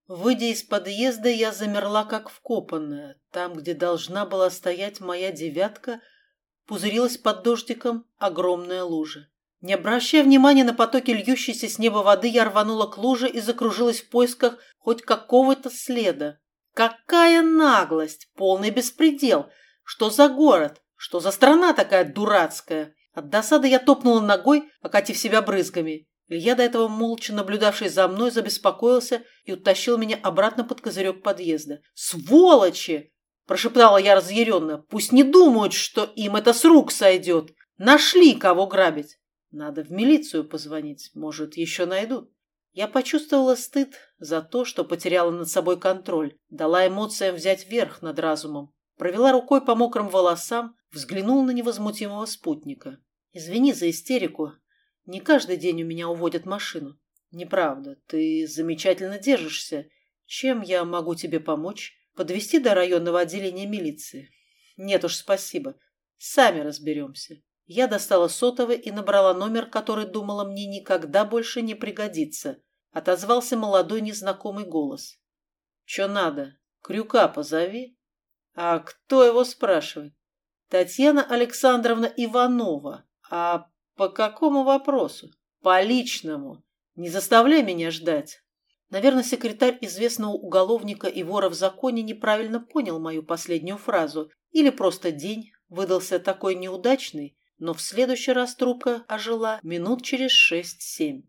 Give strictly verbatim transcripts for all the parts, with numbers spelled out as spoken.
Выйдя из подъезда, я замерла как вкопанная. Там, где должна была стоять моя девятка, пузырилась под дождиком огромная лужа. Не обращая внимания на потоки льющейся с неба воды, я рванула к луже и закружилась в поисках хоть какого-то следа. Какая наглость! Полный беспредел! Что за город? Что за страна такая дурацкая? От досады я топнула ногой, окатив себя брызгами. Илья, до этого молча наблюдавший за мной, забеспокоился и утащил меня обратно под козырек подъезда. «Сволочи!» – прошептала я разъяренно. «Пусть не думают, что им это с рук сойдет. Нашли, кого грабить. Надо в милицию позвонить, может, еще найдут». Я почувствовала стыд за то, что потеряла над собой контроль, дала эмоциям взять верх над разумом, провела рукой по мокрым волосам, взглянула на невозмутимого спутника. «Извини за истерику. Не каждый день у меня уводят машину». «Неправда. Ты замечательно держишься. Чем я могу тебе помочь? Подвезти до районного отделения милиции?» «Нет уж, спасибо. Сами разберемся». Я достала сотовый и набрала номер, который думала мне никогда больше не пригодится. Отозвался молодой незнакомый голос. «Че надо? Крюка позови». «А кто его спрашивает?» «Татьяна Александровна Иванова. А по какому вопросу?» «По личному. Не заставляй меня ждать». Наверное, секретарь известного уголовника и вора в законе неправильно понял мою последнюю фразу. Или просто день выдался такой неудачный, но в следующий раз трубка ожила минут через шесть-семь.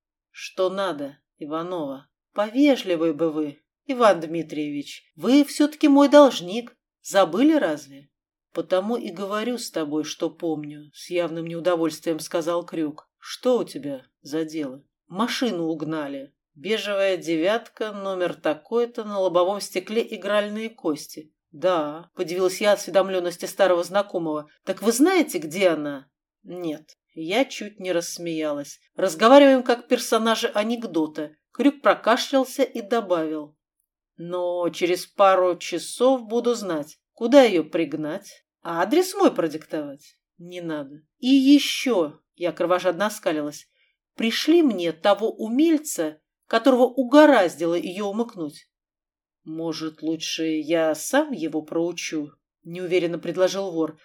«Что надо, Иванова?» «Повежливый бы вы, Иван Дмитриевич. Вы все-таки мой должник. Забыли разве?» «Потому и говорю с тобой, что помню», — с явным неудовольствием сказал Крюк. «Что у тебя за дело?» «Машину угнали. Бежевая девятка, номер такой-то, на лобовом стекле игральные кости». «Да», — подивилась я осведомленности старого знакомого. «Так вы знаете, где она?» «Нет». Я чуть не рассмеялась. Разговариваем как персонажи анекдота. Крюк прокашлялся и добавил. «Но через пару часов буду знать, куда ее пригнать. А адрес мой продиктовать не надо. И еще», — я кровожадно оскалилась, «пришли мне того умельца, которого угораздило ее умыкнуть». «Может, лучше я сам его проучу?» – неуверенно предложил вор.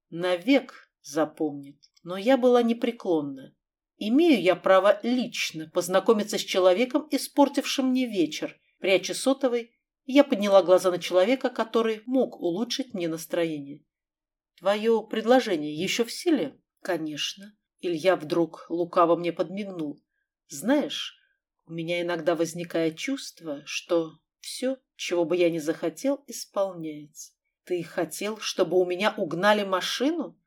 «Навек запомнит». Но я была непреклонна. Имею я право лично познакомиться с человеком, испортившим мне вечер. Пряча сотовый, я подняла глаза на человека, который мог улучшить мне настроение. «Твое предложение еще в силе?» «Конечно». Илья вдруг лукаво мне подмигнул. «Знаешь, у меня иногда возникает чувство, что все, чего бы я ни захотел, исполняется. Ты хотел, чтобы у меня угнали машину?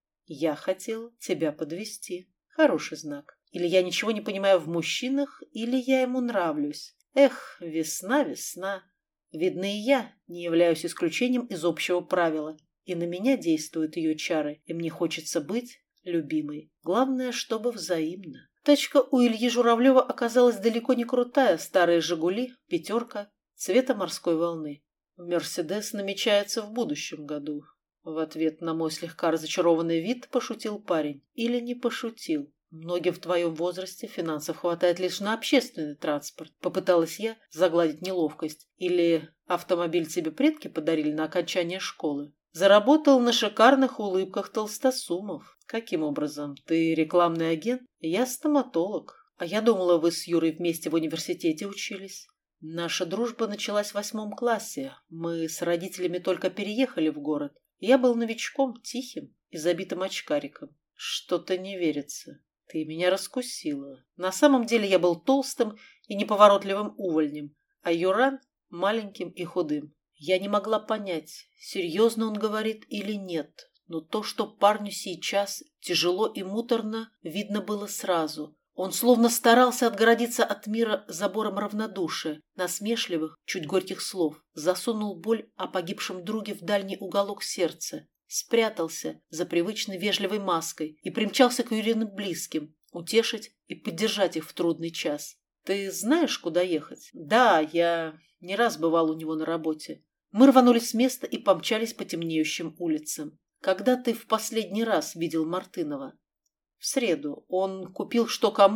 Я хотел тебя подвести. Хороший знак. Или я ничего не понимаю в мужчинах, или я ему нравлюсь. Эх, весна, весна. Видно, и я не являюсь исключением из общего правила. И на меня действуют ее чары, и мне хочется быть любимой. Главное, чтобы взаимно». Тачка у Ильи Журавлева оказалась далеко не крутая. Старые «Жигули», пятерка, цвета морской волны. «Мерседес намечается в будущем году». В ответ на мой слегка разочарованный вид пошутил парень. Или не пошутил. «Многим в твоем возрасте финансов хватает лишь на общественный транспорт». Попыталась я загладить неловкость. Или автомобиль тебе предки подарили на окончание школы. Заработал на шикарных улыбках толстосумов. Каким образом? Ты рекламный агент? Я стоматолог. А я думала, вы с Юрой вместе в университете учились. Наша дружба началась в восьмом классе. Мы с родителями только переехали в город. Я был новичком, тихим и забитым очкариком. Что-то не верится. Ты меня раскусила. На самом деле я был толстым и неповоротливым увольнем, а Юран – маленьким и худым. Я не могла понять, серьезно он говорит или нет, но то, что парню сейчас тяжело и муторно, видно было сразу. Он словно старался отгородиться от мира забором равнодушия, насмешливых, чуть горьких слов, засунул боль о погибшем друге в дальний уголок сердца, спрятался за привычной вежливой маской и примчался к Юриным близким, утешить и поддержать их в трудный час. «Ты знаешь, куда ехать?» «Да, я не раз бывал у него на работе». Мы рванулись с места и помчались по темнеющим улицам. «Когда ты в последний раз видел Мартынова?» «В среду. Он купил что кому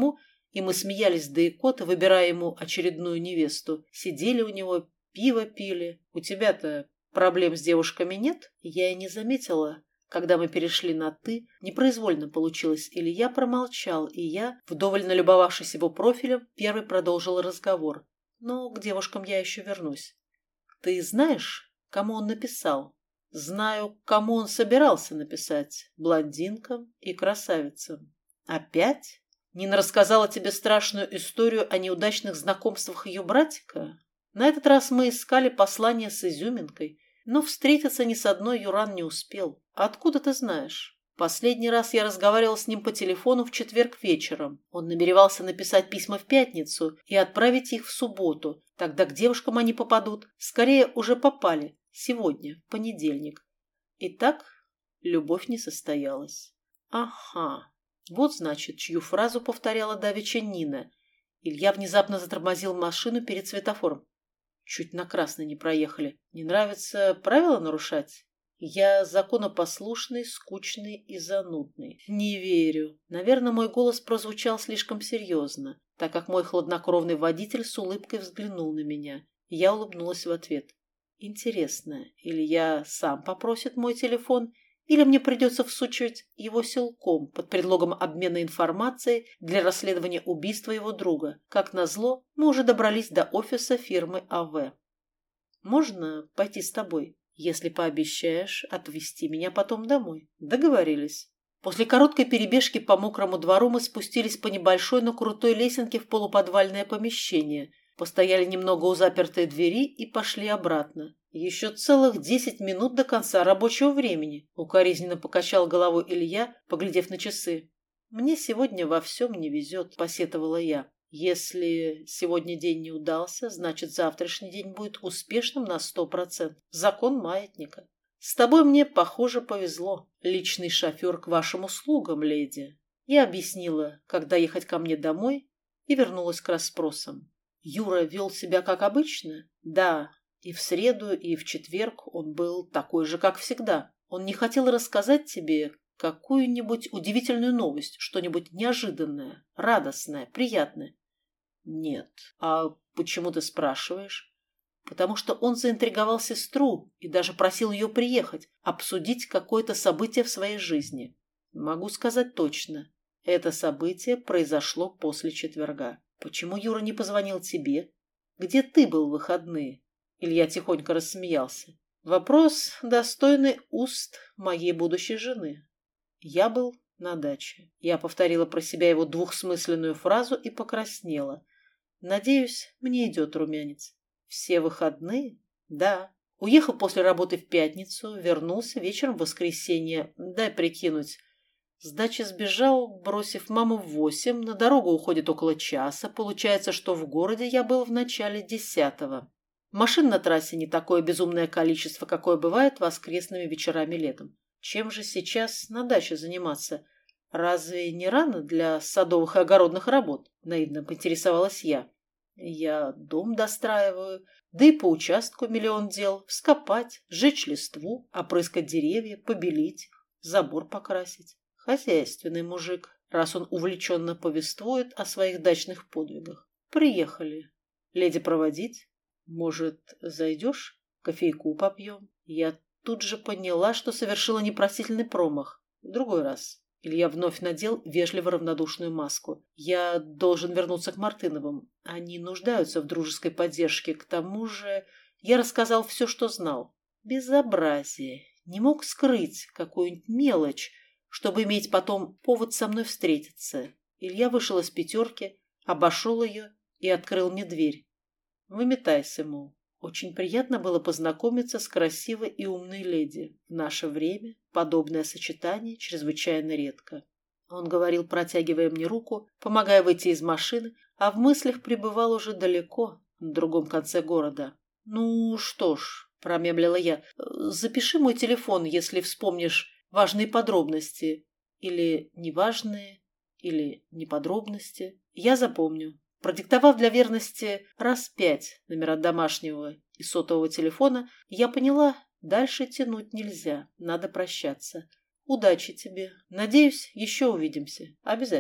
И мы смеялись до икоты, выбирая ему очередную невесту. Сидели у него, пиво пили. У тебя-то проблем с девушками нет? Я и не заметила. Когда мы перешли на «ты», непроизвольно получилось. Илья промолчал, и я, вдоволь налюбовавшись его профилем, первый продолжил разговор. Но к девушкам я еще вернусь. Ты знаешь, кому он написал? Знаю, кому он собирался написать. Блондинкам и красавицам. Опять? Нина рассказала тебе страшную историю о неудачных знакомствах ее братика? На этот раз мы искали послание с изюминкой, но встретиться ни с одной Юран не успел. Откуда ты знаешь? Последний раз я разговаривал с ним по телефону в четверг вечером. Он намеревался написать письма в пятницу и отправить их в субботу. Тогда к девушкам они попадут. Скорее, уже попали. Сегодня, в понедельник. Итак, любовь не состоялась. Ага. Вот, значит, чью фразу повторяла давеча Нина. Илья внезапно затормозил машину перед светофором. Чуть на красный не проехали. Не нравится правила нарушать? Я законопослушный, скучный и занудный. Не верю. Наверное, мой голос прозвучал слишком серьезно, так как мой хладнокровный водитель с улыбкой взглянул на меня. Я улыбнулась в ответ. Интересно, или я сам попросит мой телефон, или мне придется всучивать его силком под предлогом обмена информацией для расследования убийства его друга. Как назло, мы уже добрались до офиса фирмы АВ. Можно пойти с тобой, если пообещаешь отвезти меня потом домой? Договорились. После короткой перебежки по мокрому двору мы спустились по небольшой, но крутой лесенке в полуподвальное помещение, постояли немного у запертой двери и пошли обратно. Еще целых десять минут до конца рабочего времени, укоризненно покачал головой Илья, поглядев на часы. Мне сегодня во всем не везет, посетовала я. Если сегодня день не удался, значит, завтрашний день будет успешным на сто процентов. Закон маятника. С тобой мне, похоже, повезло. Личный шофер к вашим услугам, леди. Я объяснила, когда ехать ко мне домой, и вернулась к расспросам. Юра вел себя как обычно? Да. И в среду, и в четверг он был такой же, как всегда. Он не хотел рассказать тебе какую-нибудь удивительную новость, что-нибудь неожиданное, радостное, приятное. Нет. А почему ты спрашиваешь? Потому что он заинтриговал сестру и даже просил ее приехать, обсудить какое-то событие в своей жизни. Могу сказать точно. Это событие произошло после четверга. Почему Юра не позвонил тебе? Где ты был в выходные? Илья тихонько рассмеялся. Вопрос, достойный уст моей будущей жены. Я был на даче. Я повторила про себя его двухсмысленную фразу и покраснела. Надеюсь, мне идет румянец. Все выходные? Да. Уехал после работы в пятницу, вернулся вечером в воскресенье. Дай прикинуть. С дачи сбежал, бросив маму в восемь. На дорогу уходит около часа. Получается, что в городе я был в начале десятого. Машин на трассе не такое безумное количество, какое бывает воскресными вечерами летом. Чем же сейчас на даче заниматься? Разве не рано для садовых и огородных работ? Наивно поинтересовалась я. Я дом достраиваю, да и по участку миллион дел. Вскопать, сжечь листву, опрыскать деревья, побелить их, забор покрасить. Хозяйственный мужик, раз он увлеченно повествует о своих дачных подвигах. Приехали. Леди проводить? Может, зайдешь? Кофейку попьем? Я тут же поняла, что совершила непростительный промах. В другой раз. Илья вновь надел вежливо равнодушную маску. Я должен вернуться к Мартыновым. Они нуждаются в дружеской поддержке. К тому же я рассказал все, что знал. Безобразие. Не мог скрыть какую-нибудь мелочь, чтобы иметь потом повод со мной встретиться. Илья вышел из пятерки, обошел ее и открыл мне дверь. Выметайся, мол. Очень приятно было познакомиться с красивой и умной леди. В наше время подобное сочетание чрезвычайно редко. Он говорил, протягивая мне руку, помогая выйти из машины, а в мыслях пребывал уже далеко, на другом конце города. «Ну что ж», — промямлила я, — «запиши мой телефон, если вспомнишь важные подробности. Или неважные, или неподробности. Я запомню». Продиктовав для верности раз пять номера домашнего и сотового телефона, я поняла, дальше тянуть нельзя, надо прощаться. Удачи тебе. Надеюсь, еще увидимся. Обязательно.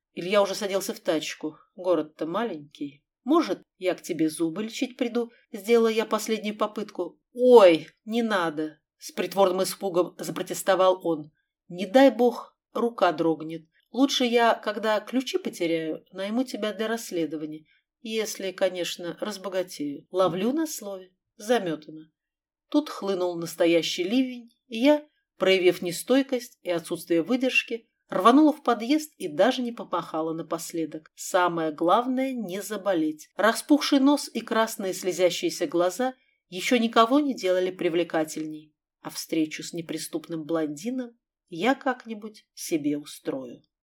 Илья уже садился в тачку. Город-то маленький. Может, я к тебе зубы лечить приду? Сделала я последнюю попытку. Ой, не надо. С притворным испугом запротестовал он. Не дай бог, рука дрогнет. Лучше я, когда ключи потеряю, найму тебя для расследования. Если, конечно, разбогатею. Ловлю на слове. Заметано. Тут хлынул настоящий ливень, и я, проявив нестойкость и отсутствие выдержки, рванула в подъезд и даже не помахала напоследок. Самое главное – не заболеть. Распухший нос и красные слезящиеся глаза еще никого не делали привлекательней, а встречу с неприступным блондином я как-нибудь себе устрою.